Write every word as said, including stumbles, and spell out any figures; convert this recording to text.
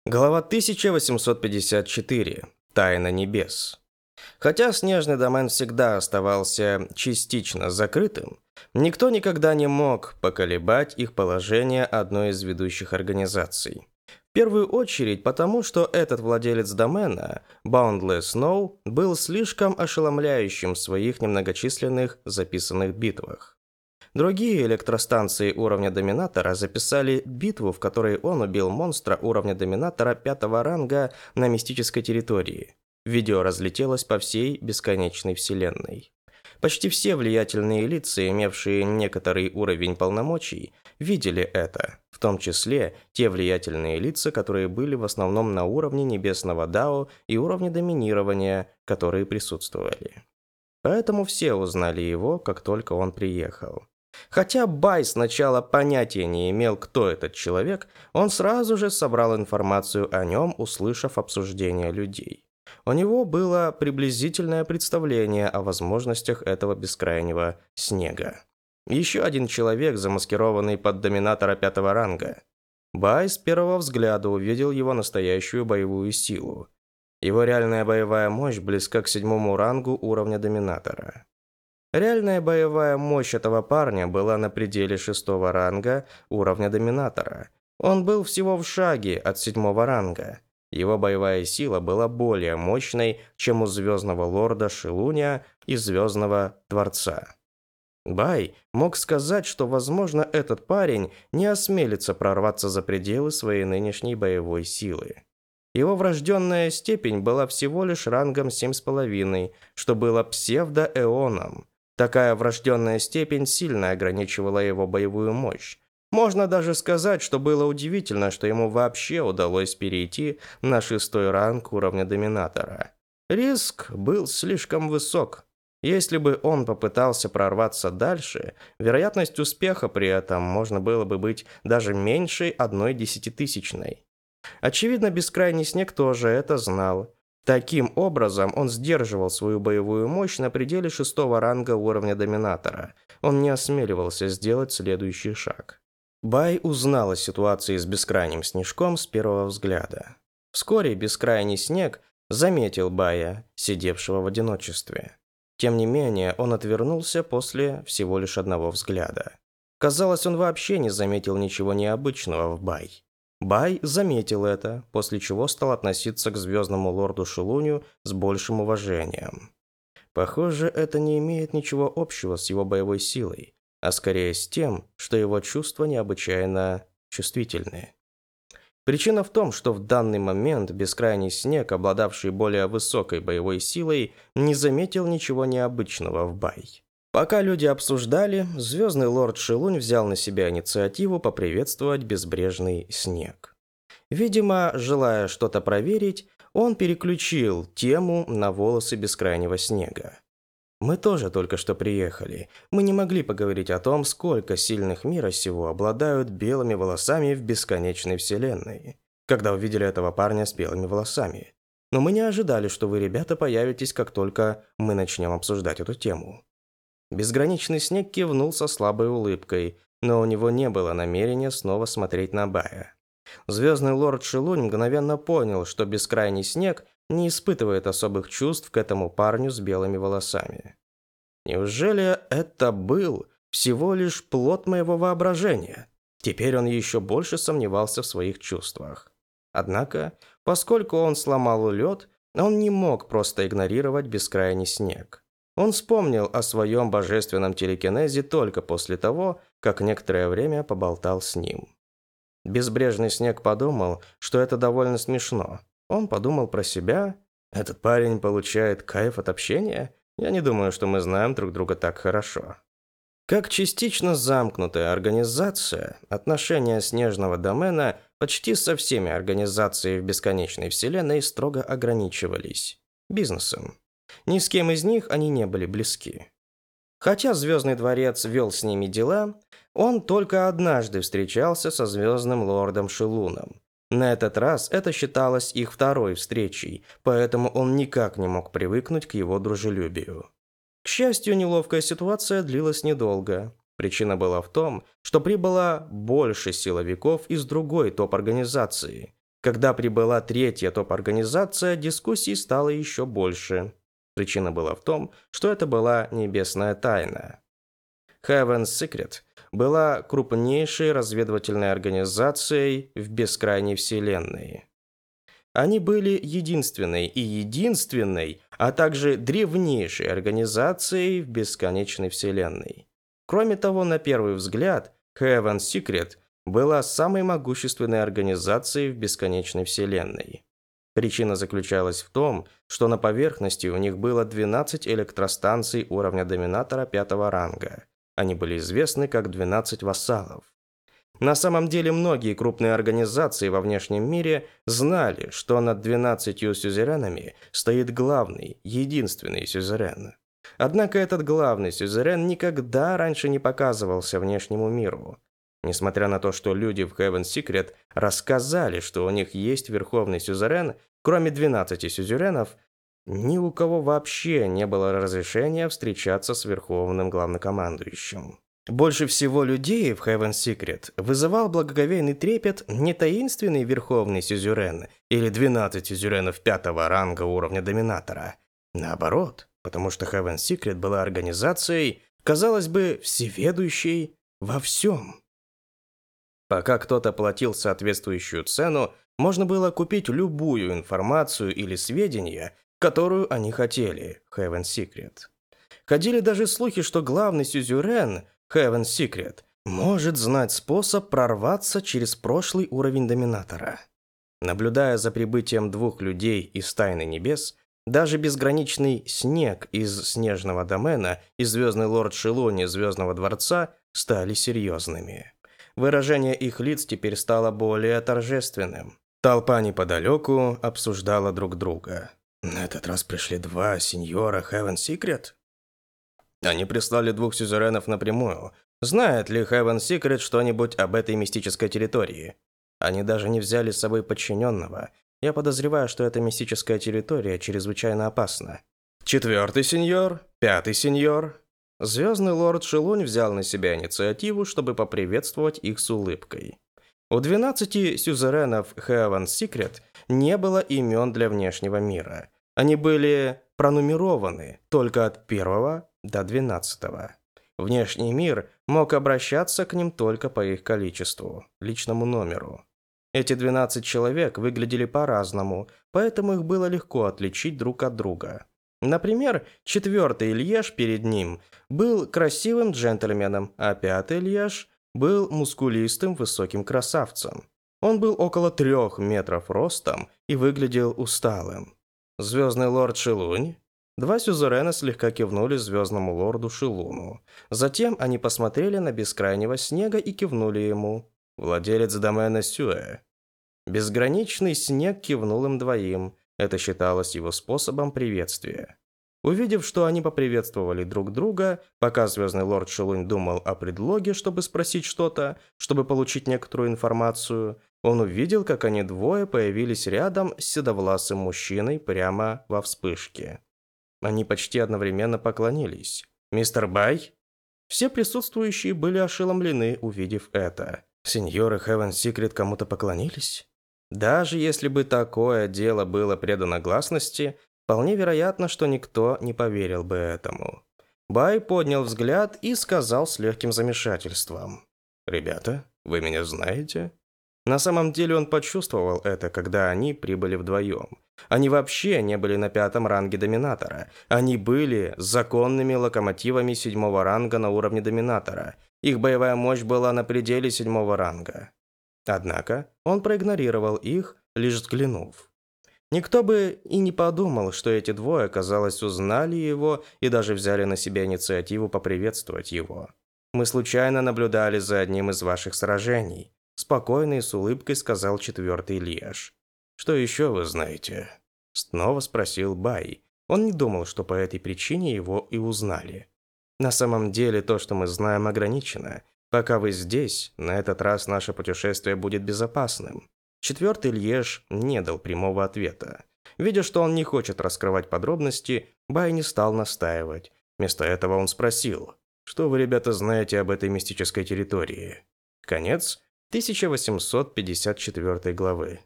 Глава тысяча восемьсот пятьдесят четыре. Тайна небес. Хотя снежный домен всегда оставался частично закрытым, никто никогда не мог поколебать их положение одной из ведущих организаций. В первую очередь потому, что этот владелец домена, Boundless Snow, был слишком ошеломляющим в своих немногочисленных записанных битвах. Другие электростанции уровня Доминатора записали битву, в которой он убил монстра уровня Доминатора пятого ранга на мистической территории. Видео разлетелось по всей бесконечной вселенной. Почти все влиятельные лица, имевшие некоторый уровень полномочий, видели это, в том числе те влиятельные лица, которые были в основном на уровне Небесного Дао и уровне доминирования, которые присутствовали. Поэтому все узнали его, как только он приехал. Хотя Бай сначала понятия не имел, кто этот человек, он сразу же собрал информацию о нем, услышав обсуждение людей. У него было приблизительное представление о возможностях этого бескрайнего снега. Еще один человек, замаскированный под доминатора пятого ранга. Бай с первого взгляда увидел его настоящую боевую силу. Его реальная боевая мощь близка к седьмому рангу уровня доминатора. Реальная боевая мощь этого парня была на пределе шестого ранга уровня доминатора. Он был всего в шаге от седьмого ранга. Его боевая сила была более мощной, чем у Звездного Лорда Шилуня и Звездного Творца. Бай мог сказать, что, возможно, этот парень не осмелится прорваться за пределы своей нынешней боевой силы. Его врожденная степень была всего лишь рангом семь с половиной, что было псевдоэоном. Такая врожденная степень сильно ограничивала его боевую мощь. Можно даже сказать, что было удивительно, что ему вообще удалось перейти на шестой ранг уровня доминатора. Риск был слишком высок. Если бы он попытался прорваться дальше, вероятность успеха при этом можно было бы быть даже меньше одной десятитысячной. Очевидно, Бескрайний Снег тоже это знал. Таким образом, он сдерживал свою боевую мощь на пределе шестого ранга уровня доминатора. Он не осмеливался сделать следующий шаг. Бай узнал о ситуации с Бескрайним Снежком с первого взгляда. Вскоре Бескрайний Снег заметил Бая, сидевшего в одиночестве. Тем не менее, он отвернулся после всего лишь одного взгляда. Казалось, он вообще не заметил ничего необычного в Бай. Бай заметил это, после чего стал относиться к Звездному Лорду Шилуню с большим уважением. Похоже, это не имеет ничего общего с его боевой силой, а скорее с тем, что его чувства необычайно чувствительны. Причина в том, что в данный момент Бескрайний Снег, обладавший более высокой боевой силой, не заметил ничего необычного в Бай. Пока люди обсуждали, Звездный Лорд Шилунь взял на себя инициативу поприветствовать безбрежный снег. Видимо, желая что-то проверить, он переключил тему на волосы Бескрайнего Снега. «Мы тоже только что приехали. Мы не могли поговорить о том, сколько сильных мира сего обладают белыми волосами в бесконечной вселенной, когда увидели этого парня с белыми волосами. Но мы не ожидали, что вы, ребята, появитесь, как только мы начнем обсуждать эту тему». Безграничный Снег кивнул со слабой улыбкой, но у него не было намерения снова смотреть на Бая. Звездный Лорд Шилунь мгновенно понял, что Бескрайний Снег не испытывает особых чувств к этому парню с белыми волосами. Неужели это был всего лишь плод моего воображения? Теперь он еще больше сомневался в своих чувствах. Однако, поскольку он сломал лед, он не мог просто игнорировать Бескрайний Снег. Он вспомнил о своем божественном телекинезе только после того, как некоторое время поболтал с ним. Безбрежный Снег подумал, что это довольно смешно. Он подумал про себя. Этот парень получает кайф от общения? Я не думаю, что мы знаем друг друга так хорошо. Как частично замкнутая организация, отношения Снежного домена почти со всеми организациями в бесконечной вселенной строго ограничивались бизнесом. Ни с кем из них они не были близки. Хотя Звездный дворец вел с ними дела, он только однажды встречался со Звездным Лордом Шилуном. На этот раз это считалось их второй встречей, поэтому он никак не мог привыкнуть к его дружелюбию. К счастью, неловкая ситуация длилась недолго. Причина была в том, что прибыло больше силовиков из другой топ-организации, Когда прибыла третья топ-организация, дискуссий стало еще больше. Причина была в том, что это была небесная тайна. Heaven's Secret была крупнейшей разведывательной организацией в бескрайней вселенной. Они были единственной и единственной, а также древнейшей организацией в бесконечной вселенной. Кроме того, на первый взгляд, Heaven's Secret была самой могущественной организацией в бесконечной вселенной. Причина заключалась в том, что на поверхности у них было двенадцать электростанций уровня доминатора пятого ранга. Они были известны как двенадцать вассалов. На самом деле многие крупные организации во внешнем мире знали, что над двенадцатью сюзеренами стоит главный, единственный сюзерен. Однако этот главный сюзерен никогда раньше не показывался внешнему миру. Несмотря на то, что люди в Heaven's Secret рассказали, что у них есть верховный сюзерен, кроме двенадцати сюзеренов, ни у кого вообще не было разрешения встречаться с верховным главнокомандующим. Больше всего людей в Heaven's Secret вызывал благоговейный трепет не таинственный верховный сюзерен или двенадцать сюзеренов пятого ранга уровня доминатора. Наоборот, потому что Heaven's Secret была организацией, казалось бы, всеведущей во всем. Пока кто-то платил соответствующую цену, можно было купить любую информацию или сведения, которую они хотели в Heaven's Secret. Ходили даже слухи, что главный сюзерен Heaven's Secret может знать способ прорваться через прошлый уровень доминатора. Наблюдая за прибытием двух людей из Тайны Небес, даже безграничный снег из Снежного домена и Звездный лорд Шилони Звездного дворца стали серьезными. Выражение их лиц теперь стало более торжественным. Толпа неподалеку обсуждала друг друга. На этот раз пришли два сеньора Heaven's Secret? Они прислали двух сюзеренов напрямую. Знает ли Heaven's Secret что-нибудь об этой мистической территории? Они даже не взяли с собой подчиненного. Я подозреваю, что эта мистическая территория чрезвычайно опасна. Четвертый сеньор? Пятый сеньор? Звездный лорд Шилунь взял на себя инициативу, чтобы поприветствовать их с улыбкой. У двенадцати сюзеренов Heaven's Secret не было имен для внешнего мира. Они были пронумерованы только от первого до двенадцатого. Внешний мир мог обращаться к ним только по их количеству, личному номеру. Эти двенадцать человек выглядели по-разному, поэтому их было легко отличить друг от друга. Например, четвертый Льеж перед ним был красивым джентльменом, а пятый Льеж был мускулистым высоким красавцем. Он был около трех метров ростом и выглядел усталым. Звездный лорд Шилунь. Два сюзерена слегка кивнули звездному лорду Шилуну. Затем они посмотрели на бескрайнего снега и кивнули ему. Владелец домена Сюэ. Безграничный снег кивнул им двоим. Это считалось его способом приветствия. Увидев, что они поприветствовали друг друга, пока звездный лорд Шилунь думал о предлоге, чтобы спросить что-то, чтобы получить некоторую информацию, он увидел, как они двое появились рядом с седовласым мужчиной прямо во вспышке. Они почти одновременно поклонились. «Мистер Бай?» Все присутствующие были ошеломлены, увидев это. Сеньоры Heaven's Secret кому-то поклонились? Даже если бы такое дело было предано гласности, вполне вероятно, что никто не поверил бы этому. Бай поднял взгляд и сказал с легким замешательством: «Ребята, вы меня знаете?» На самом деле он почувствовал это, когда они прибыли вдвоем. Они вообще не были на пятом ранге доминатора. Они были законными локомотивами седьмого ранга на уровне доминатора. Их боевая мощь была на пределе седьмого ранга. Однако он проигнорировал их, лишь взглянув. Никто бы и не подумал, что эти двое, казалось, узнали его и даже взяли на себя инициативу поприветствовать его. «Мы случайно наблюдали за одним из ваших сражений», – спокойно и с улыбкой сказал четвертый Льеж. «Что еще вы знаете?» – снова спросил Бай. Он не думал, что по этой причине его и узнали. «На самом деле то, что мы знаем, ограничено. Пока вы здесь, на этот раз наше путешествие будет безопасным». Четвертый Льеж не дал прямого ответа. Видя, что он не хочет раскрывать подробности, Бай не стал настаивать. Вместо этого он спросил: «Что вы, ребята, знаете об этой мистической территории?» Конец тысяча восемьсот пятьдесят четвёртой главы.